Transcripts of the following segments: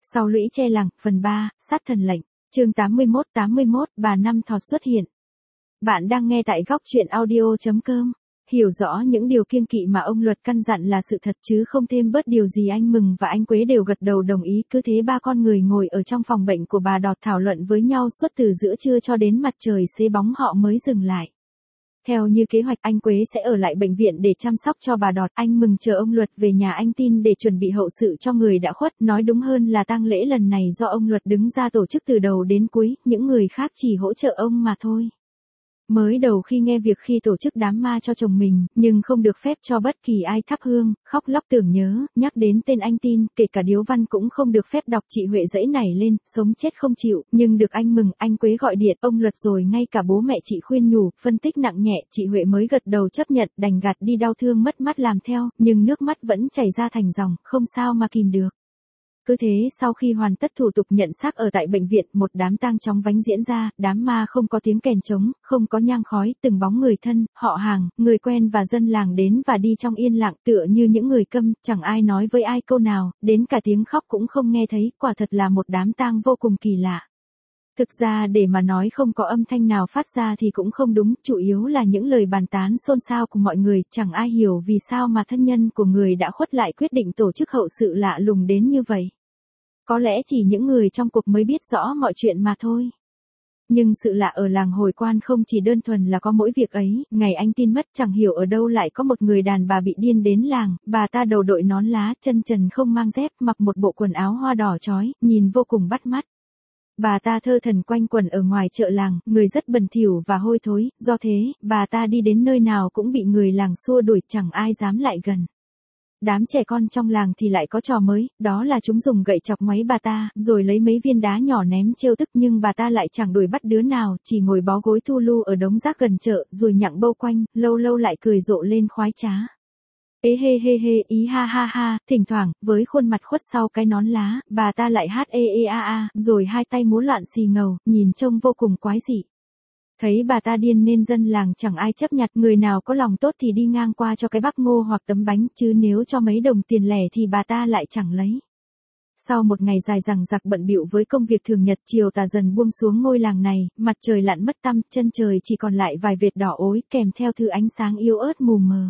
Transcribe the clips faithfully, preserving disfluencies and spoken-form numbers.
Sau lũy che làng, phần ba, sát thần lệnh, chương tám mươi mốt tám mươi mốt, bà Năm Thọt xuất hiện. Bạn đang nghe tại góc truyện audio.com. Hiểu rõ những điều kiêng kỵ mà ông Luật căn dặn là sự thật chứ không thêm bớt điều gì. Anh Mừng và anh Quế đều gật đầu đồng ý. Cứ thế ba con người ngồi ở trong phòng bệnh của bà Đọt thảo luận với nhau suốt từ giữa trưa cho đến mặt trời xế bóng họ mới dừng lại. Theo như kế hoạch, anh Quế sẽ ở lại bệnh viện để chăm sóc cho bà Đọt. Anh Mừng chờ ông Luật về nhà anh Tin để chuẩn bị hậu sự cho người đã khuất. Nói đúng hơn là tang lễ lần này do ông Luật đứng ra tổ chức từ đầu đến cuối, những người khác chỉ hỗ trợ ông mà thôi. Mới đầu khi nghe việc khi tổ chức đám ma cho chồng mình, nhưng không được phép cho bất kỳ ai thắp hương, khóc lóc tưởng nhớ, nhắc đến tên anh Tin, kể cả điếu văn cũng không được phép đọc. Chị Huệ dãy nảy lên, sống chết không chịu, nhưng được anh Mừng, anh Quế gọi điện, ông Luật rồi ngay cả bố mẹ chị khuyên nhủ, phân tích nặng nhẹ, chị Huệ mới gật đầu chấp nhận, đành gạt đi đau thương mất mát làm theo, nhưng nước mắt vẫn chảy ra thành dòng, không sao mà kìm được. Cứ thế sau khi hoàn tất thủ tục nhận xác ở tại bệnh viện, một đám tang chóng vánh diễn ra, đám ma không có tiếng kèn trống, không có nhang khói, từng bóng người thân, họ hàng, người quen và dân làng đến và đi trong yên lặng tựa như những người câm, chẳng ai nói với ai câu nào, đến cả tiếng khóc cũng không nghe thấy, quả thật là một đám tang vô cùng kỳ lạ. Thực ra để mà nói không có âm thanh nào phát ra thì cũng không đúng, chủ yếu là những lời bàn tán xôn xao của mọi người, chẳng ai hiểu vì sao mà thân nhân của người đã khuất lại quyết định tổ chức hậu sự lạ lùng đến như vậy. Có lẽ chỉ những người trong cuộc mới biết rõ mọi chuyện mà thôi. Nhưng sự lạ ở làng Hồi Quan không chỉ đơn thuần là có mỗi việc ấy, ngày anh Tin mất chẳng hiểu ở đâu lại có một người đàn bà bị điên đến làng, bà ta đầu đội nón lá, chân trần không mang dép, mặc một bộ quần áo hoa đỏ chói, nhìn vô cùng bắt mắt. Bà ta thơ thẩn quanh quẩn ở ngoài chợ làng, người rất bẩn thỉu và hôi thối, do thế, bà ta đi đến nơi nào cũng bị người làng xua đuổi, chẳng ai dám lại gần. Đám trẻ con trong làng thì lại có trò mới, đó là chúng dùng gậy chọc ngoáy bà ta, rồi lấy mấy viên đá nhỏ ném trêu tức, nhưng bà ta lại chẳng đuổi bắt đứa nào, chỉ ngồi bó gối thu lu ở đống rác gần chợ, rồi nhặng bâu quanh, lâu lâu lại cười rộ lên khoái trá. Ê hê hê hê, ý ha ha ha, thỉnh thoảng, với khuôn mặt khuất sau cái nón lá, bà ta lại hát ê ê a a, rồi hai tay múa loạn xì ngầu, nhìn trông vô cùng quái dị. Thấy bà ta điên nên dân làng chẳng ai chấp nhặt, người nào có lòng tốt thì đi ngang qua cho cái bắp ngô hoặc tấm bánh, chứ nếu cho mấy đồng tiền lẻ thì bà ta lại chẳng lấy. Sau một ngày dài dằng dặc bận bịu với công việc thường nhật, chiều tà dần buông xuống ngôi làng này, mặt trời lặn mất tăm, chân trời chỉ còn lại vài vệt đỏ ối, kèm theo thứ ánh sáng yếu ớt mù mờ.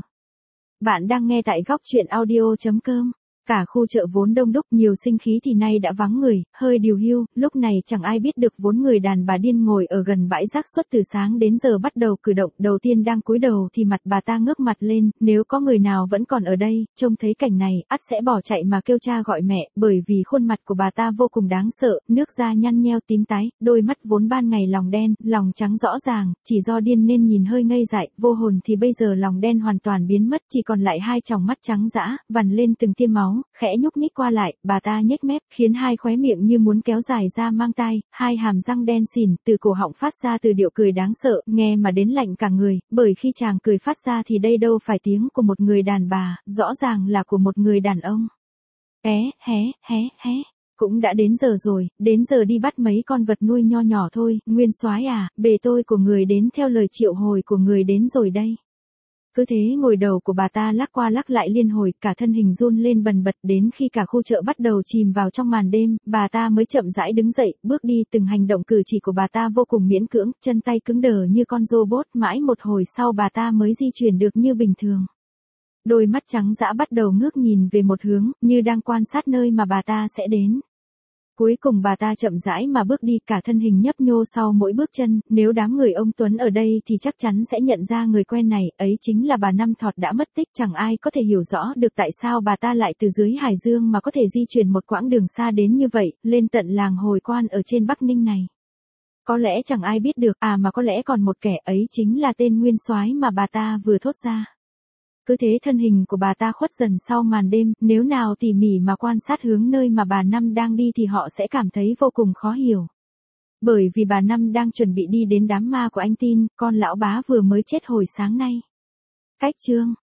Bạn đang nghe tại góc truyện audio.com. Cả khu chợ vốn đông đúc nhiều sinh khí thì nay đã vắng người, hơi điều hưu, lúc này chẳng ai biết được vốn người đàn bà điên ngồi ở gần bãi rác suốt từ sáng đến giờ bắt đầu cử động, đầu tiên đang cúi đầu thì mặt bà ta ngước mặt lên, nếu có người nào vẫn còn ở đây, trông thấy cảnh này, ắt sẽ bỏ chạy mà kêu cha gọi mẹ, bởi vì khuôn mặt của bà ta vô cùng đáng sợ, nước da nhăn nheo tím tái, đôi mắt vốn ban ngày lòng đen, lòng trắng rõ ràng, chỉ do điên nên nhìn hơi ngây dại, vô hồn thì bây giờ lòng đen hoàn toàn biến mất, chỉ còn lại hai tròng mắt trắng dã, vằn lên từng tia máu. Khẽ nhúc nhích qua lại, bà ta nhếch mép, khiến hai khóe miệng như muốn kéo dài ra mang tai, hai hàm răng đen xỉn, từ cổ họng phát ra từ điệu cười đáng sợ, nghe mà đến lạnh cả người, bởi khi chàng cười phát ra thì đây đâu phải tiếng của một người đàn bà, rõ ràng là của một người đàn ông. É, hé, hé, hé, cũng đã đến giờ rồi, đến giờ đi bắt mấy con vật nuôi nho nhỏ thôi, Nguyên soái à, bề tôi của người đến theo lời triệu hồi của người đến rồi đây. Cứ thế ngồi đầu của bà ta lắc qua lắc lại liên hồi, cả thân hình run lên bần bật, đến khi cả khu chợ bắt đầu chìm vào trong màn đêm, bà ta mới chậm rãi đứng dậy, bước đi, từng hành động cử chỉ của bà ta vô cùng miễn cưỡng, chân tay cứng đờ như con robot, mãi một hồi sau bà ta mới di chuyển được như bình thường. Đôi mắt trắng dã bắt đầu ngước nhìn về một hướng, như đang quan sát nơi mà bà ta sẽ đến. Cuối cùng bà ta chậm rãi mà bước đi, cả thân hình nhấp nhô sau mỗi bước chân, nếu đám người ông Tuấn ở đây thì chắc chắn sẽ nhận ra người quen này, ấy chính là bà Năm Thọt đã mất tích, chẳng ai có thể hiểu rõ được tại sao bà ta lại từ dưới Hải Dương mà có thể di chuyển một quãng đường xa đến như vậy, lên tận làng Hồi Quan ở trên Bắc Ninh này. Có lẽ chẳng ai biết được, à mà có lẽ còn một kẻ, ấy chính là tên Nguyên soái mà bà ta vừa thốt ra. Cứ thế thân hình của bà ta khuất dần sau màn đêm, nếu nào tỉ mỉ mà quan sát hướng nơi mà bà Năm đang đi thì họ sẽ cảm thấy vô cùng khó hiểu. Bởi vì bà Năm đang chuẩn bị đi đến đám ma của anh Tin, con lão bá vừa mới chết hồi sáng nay. Cách chương